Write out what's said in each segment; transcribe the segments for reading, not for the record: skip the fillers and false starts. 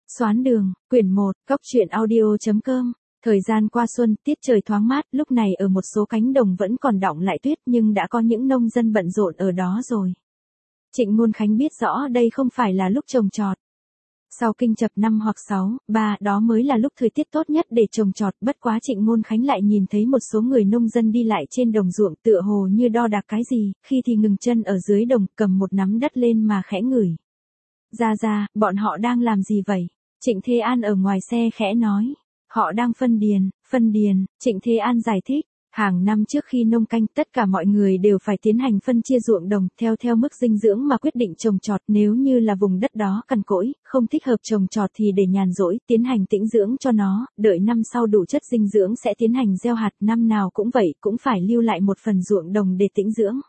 Xoán đường, quyển 1, Cóc truyện audio.com. Thời gian qua xuân, tiết trời thoáng mát, lúc này ở một số cánh đồng vẫn còn đọng lại tuyết nhưng đã có những nông dân bận rộn ở đó rồi. Trịnh Ngôn Khánh biết rõ đây không phải là lúc trồng trọt. Sau kinh chập 5 hoặc 6, 3 đó mới là lúc thời tiết tốt nhất để trồng trọt, bất quá Trịnh Ngôn Khánh lại nhìn thấy một số người nông dân đi lại trên đồng ruộng tựa hồ như đo đạc cái gì, khi thì ngừng chân ở dưới đồng cầm một nắm đất lên mà khẽ ngửi. Ra, bọn họ đang làm gì vậy? Trịnh Thế An ở ngoài xe khẽ nói. Họ đang phân điền, Trịnh Thế An giải thích. Hàng năm trước khi nông canh, tất cả mọi người đều phải tiến hành phân chia ruộng đồng, theo mức dinh dưỡng mà quyết định trồng trọt, nếu như là vùng đất đó cằn cỗi, không thích hợp trồng trọt thì để nhàn rỗi, tiến hành tĩnh dưỡng cho nó, đợi năm sau đủ chất dinh dưỡng sẽ tiến hành gieo hạt, năm nào cũng vậy, cũng phải lưu lại một phần ruộng đồng để tĩnh dưỡng.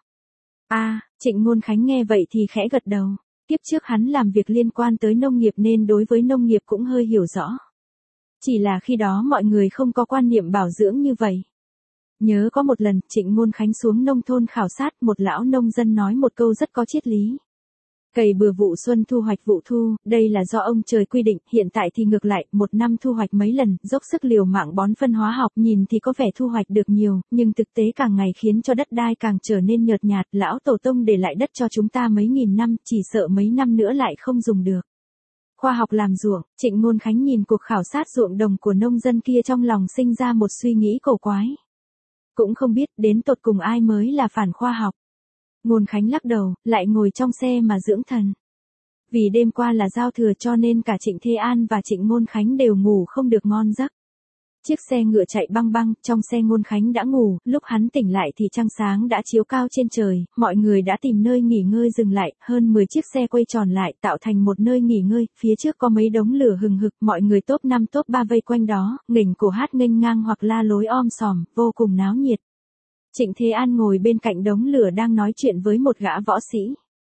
Trịnh Ngôn Khánh nghe vậy thì khẽ gật đầu. Tiếp trước hắn làm việc liên quan tới nông nghiệp nên đối với nông nghiệp cũng hơi hiểu rõ. Chỉ là khi đó mọi người không có quan niệm bảo dưỡng như vậy. Nhớ có một lần, Trịnh Ngôn Khánh xuống nông thôn khảo sát, một lão nông dân nói một câu rất có triết lý. Cày bừa vụ xuân thu hoạch vụ thu, đây là do ông trời quy định, hiện tại thì ngược lại, một năm thu hoạch mấy lần, dốc sức liều mạng bón phân hóa học, nhìn thì có vẻ thu hoạch được nhiều, nhưng thực tế càng ngày khiến cho đất đai càng trở nên nhợt nhạt, lão tổ tông để lại đất cho chúng ta mấy nghìn năm, chỉ sợ mấy năm nữa lại không dùng được. Khoa học làm ruộng, Trịnh Ngôn Khánh nhìn cuộc khảo sát ruộng đồng của nông dân kia trong lòng sinh ra một suy nghĩ cổ quái. Cũng không biết đến tột cùng ai mới là phản khoa học. Ngôn Khánh lắc đầu, lại ngồi trong xe mà dưỡng thần. Vì đêm qua là giao thừa cho nên cả Trịnh Thế An và Trịnh Ngôn Khánh đều ngủ không được ngon giấc. Chiếc xe ngựa chạy băng băng, trong xe Ngôn Khánh đã ngủ, lúc hắn tỉnh lại thì trăng sáng đã chiếu cao trên trời, mọi người đã tìm nơi nghỉ ngơi dừng lại, hơn 10 chiếc xe quay tròn lại tạo thành một nơi nghỉ ngơi, phía trước có mấy đống lửa hừng hực, mọi người top 5 top 3 vây quanh đó, nghỉnh cổ hát nghênh ngang hoặc la lối om sòm, vô cùng náo nhiệt. Trịnh Thế An ngồi bên cạnh đống lửa đang nói chuyện với một gã võ sĩ.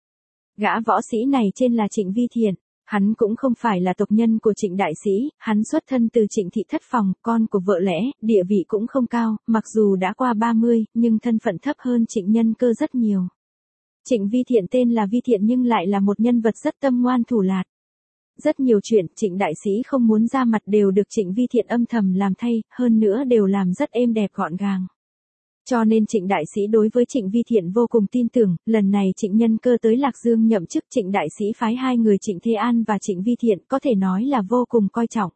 Gã võ sĩ này tên là Trịnh Vi Thiện. Hắn cũng không phải là tộc nhân của Trịnh đại sĩ, hắn xuất thân từ Trịnh thị thất phòng, con của vợ lẽ, địa vị cũng không cao, mặc dù đã qua 30, nhưng thân phận thấp hơn Trịnh Nhân Cơ rất nhiều. Trịnh Vi Thiện tên là Vi Thiện nhưng lại là một nhân vật rất tâm ngoan thủ lạt. Rất nhiều chuyện Trịnh đại sĩ không muốn ra mặt đều được Trịnh Vi Thiện âm thầm làm thay, hơn nữa đều làm rất êm đẹp gọn gàng. Cho nên Trịnh đại sĩ đối với Trịnh Vi Thiện vô cùng tin tưởng, lần này Trịnh Nhân Cơ tới Lạc Dương nhậm chức, Trịnh đại sĩ phái hai người Trịnh Thế An và Trịnh Vi Thiện có thể nói là vô cùng coi trọng.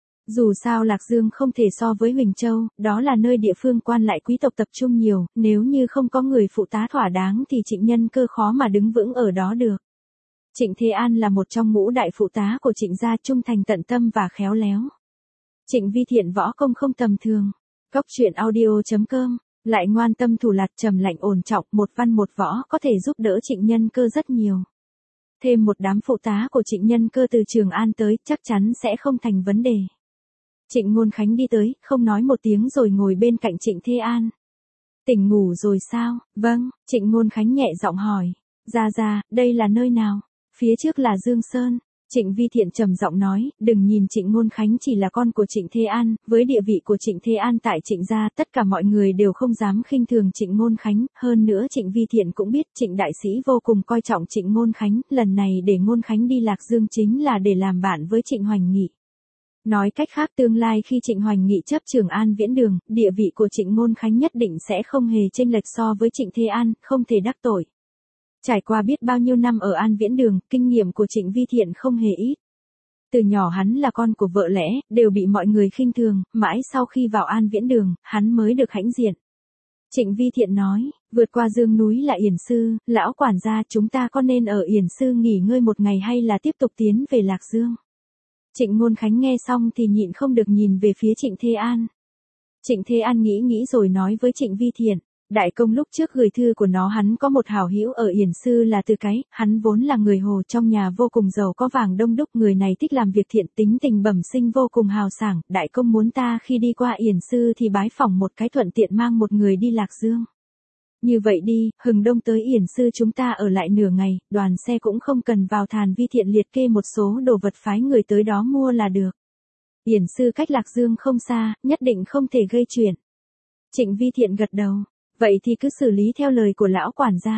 Dù sao Lạc Dương không thể so với Huỳnh Châu, đó là nơi địa phương quan lại quý tộc tập trung nhiều, nếu như không có người phụ tá thỏa đáng thì Trịnh Nhân Cơ khó mà đứng vững ở đó được. Trịnh Thế An là một trong ngũ đại phụ tá của Trịnh gia, trung thành tận tâm và khéo léo. Trịnh Vi Thiện võ công không tầm thường. Cóc truyện audio.com. Lại ngoan tâm thủ lạt, trầm lạnh ổn trọng, một văn một võ, có thể giúp đỡ Trịnh Nhân Cơ rất nhiều. Thêm một đám phụ tá của Trịnh Nhân Cơ từ Trường An tới, chắc chắn sẽ không thành vấn đề. Trịnh Ngôn Khánh đi tới, không nói một tiếng rồi ngồi bên cạnh Trịnh Thế An. Tỉnh ngủ rồi sao? Vâng, Trịnh Ngôn Khánh nhẹ giọng hỏi. Ra, đây là nơi nào? Phía trước là Dương Sơn. Trịnh Vi Thiện trầm giọng nói, đừng nhìn Trịnh Ngôn Khánh chỉ là con của Trịnh Thế An, với địa vị của Trịnh Thế An tại Trịnh gia, tất cả mọi người đều không dám khinh thường Trịnh Ngôn Khánh, hơn nữa Trịnh Vi Thiện cũng biết Trịnh đại sĩ vô cùng coi trọng Trịnh Ngôn Khánh, lần này để Ngôn Khánh đi Lạc Dương chính là để làm bạn với Trịnh Hoành Nghị. Nói cách khác tương lai khi Trịnh Hoành Nghị chấp Trường An Viễn Đường, địa vị của Trịnh Ngôn Khánh nhất định sẽ không hề chênh lệch so với Trịnh Thế An, không thể đắc tội. Trải qua biết bao nhiêu năm ở An Viễn Đường, kinh nghiệm của Trịnh Vi Thiện không hề ít. Từ nhỏ hắn là con của vợ lẽ, đều bị mọi người khinh thường, mãi sau khi vào An Viễn Đường, hắn mới được hãnh diện. Trịnh Vi Thiện nói, vượt qua Dương núi là Yển Sư, lão quản gia, chúng ta có nên ở Yển Sư nghỉ ngơi một ngày hay là tiếp tục tiến về Lạc Dương? Trịnh Ngôn Khánh nghe xong thì nhịn không được nhìn về phía Trịnh Thế An. Trịnh Thế An nghĩ rồi nói với Trịnh Vi Thiện. Đại công lúc trước gửi thư của nó, hắn có một hảo hữu ở Yển Sư là Từ Cái, hắn vốn là người Hồ, trong nhà vô cùng giàu có vàng đông đúc, người này thích làm việc thiện, tính tình bẩm sinh vô cùng hào sảng, đại công muốn ta khi đi qua Yển Sư thì bái phỏng một cái, thuận tiện mang một người đi Lạc Dương. Như vậy đi, hừng đông tới Yển Sư chúng ta ở lại nửa ngày, đoàn xe cũng không cần vào thàn. Vi Thiện liệt kê một số đồ vật phái người tới đó mua là được. Yển Sư cách Lạc Dương không xa, nhất định không thể gây chuyện. Trịnh Vi Thiện gật đầu. Vậy thì cứ xử lý theo lời của lão quản gia.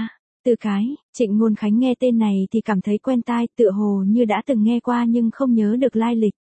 Từ cái, Trịnh Ngôn Khánh nghe tên này thì cảm thấy quen tai, tựa hồ như đã từng nghe qua nhưng không nhớ được lai lịch.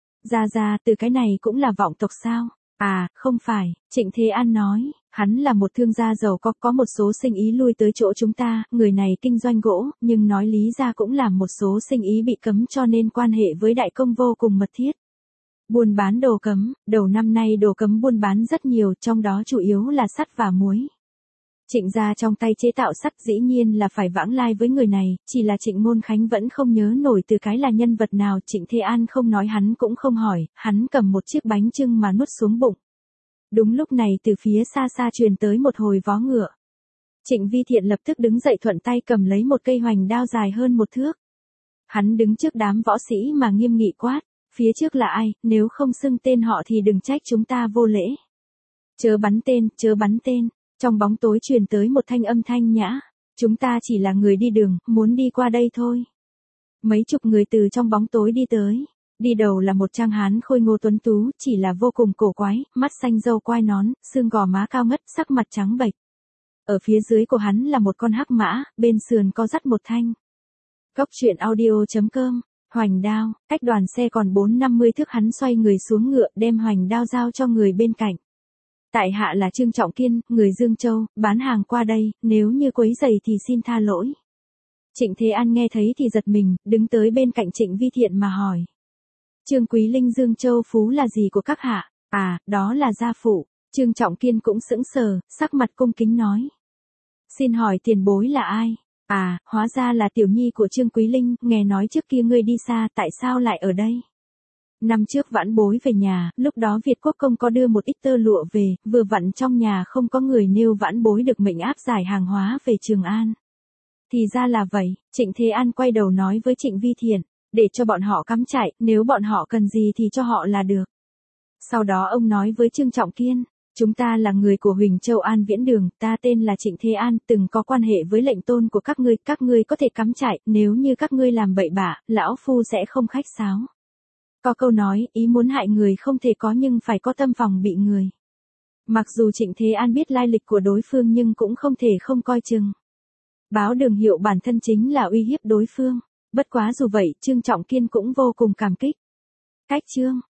Ra, từ cái này cũng là vọng tộc sao? À, không phải, Trịnh Thế An nói, hắn là một thương gia giàu có một số sinh ý lui tới chỗ chúng ta, người này kinh doanh gỗ, nhưng nói lý ra cũng làm một số sinh ý bị cấm cho nên quan hệ với đại công vô cùng mật thiết. Buôn bán đồ cấm, đầu năm nay đồ cấm buôn bán rất nhiều, trong đó chủ yếu là sắt và muối. Trịnh gia trong tay chế tạo sắt dĩ nhiên là phải vãng lai với người này, chỉ là Trịnh Ngôn Khánh vẫn không nhớ nổi từ cái là nhân vật nào. Trịnh Thế An không nói hắn cũng không hỏi, hắn cầm một chiếc bánh chưng mà nuốt xuống bụng. Đúng lúc này từ phía xa xa truyền tới một hồi vó ngựa. Trịnh Vi Thiện lập tức đứng dậy thuận tay cầm lấy một cây hoành đao dài hơn 1 thước. Hắn đứng trước đám võ sĩ mà nghiêm nghị quát, phía trước là ai, nếu không xưng tên họ thì đừng trách chúng ta vô lễ. Chớ bắn tên, chớ bắn tên. Trong bóng tối truyền tới một thanh âm thanh nhã, chúng ta chỉ là người đi đường, muốn đi qua đây thôi. Mấy chục người từ trong bóng tối đi tới, đi đầu là một trang hán khôi ngô tuấn tú, chỉ là vô cùng cổ quái, mắt xanh râu quai nón, xương gò má cao ngất, sắc mặt trắng bệch. Ở phía dưới của hắn là một con hắc mã, bên sườn có dắt một thanh. Góc truyện audio.com, hoành đao, cách đoàn xe còn 4-50 thước, hắn xoay người xuống ngựa đem hoành đao giao cho người bên cạnh. Tại hạ là Trương Trọng Kiên, người Dương Châu, bán hàng qua đây, nếu như quấy rầy thì xin tha lỗi. Trịnh Thế An nghe thấy thì giật mình, đứng tới bên cạnh Trịnh Vi Thiện mà hỏi. Trương Quý Linh Dương Châu Phú là gì của các hạ? À, đó là gia phụ. Trương Trọng Kiên cũng sững sờ, sắc mặt cung kính nói. Xin hỏi tiền bối là ai? À, hóa ra là tiểu nhi của Trương Quý Linh, nghe nói trước kia ngươi đi xa, tại sao lại ở đây? Năm trước vãn bối về nhà, lúc đó Việt Quốc công có đưa một ít tơ lụa về, vừa vặn trong nhà không có người nêu vãn bối được mệnh áp giải hàng hóa về Trường An. Thì ra là vậy, Trịnh Thế An quay đầu nói với Trịnh Vi Thiện, để cho bọn họ cắm trại, nếu bọn họ cần gì thì cho họ là được. Sau đó ông nói với Trương Trọng Kiên, chúng ta là người của Huỳnh Châu An Viễn Đường, ta tên là Trịnh Thế An, từng có quan hệ với lệnh tôn của các ngươi có thể cắm trại, nếu như các ngươi làm bậy bạ, lão phu sẽ không khách sáo. Có câu nói, ý muốn hại người không thể có nhưng phải có tâm phòng bị người. Mặc dù Trịnh Thế An biết lai lịch của đối phương nhưng cũng không thể không coi chừng. Báo Đường hiệu bản thân chính là uy hiếp đối phương. Bất quá dù vậy, Trương Trọng Kiên cũng vô cùng cảm kích. Cách chương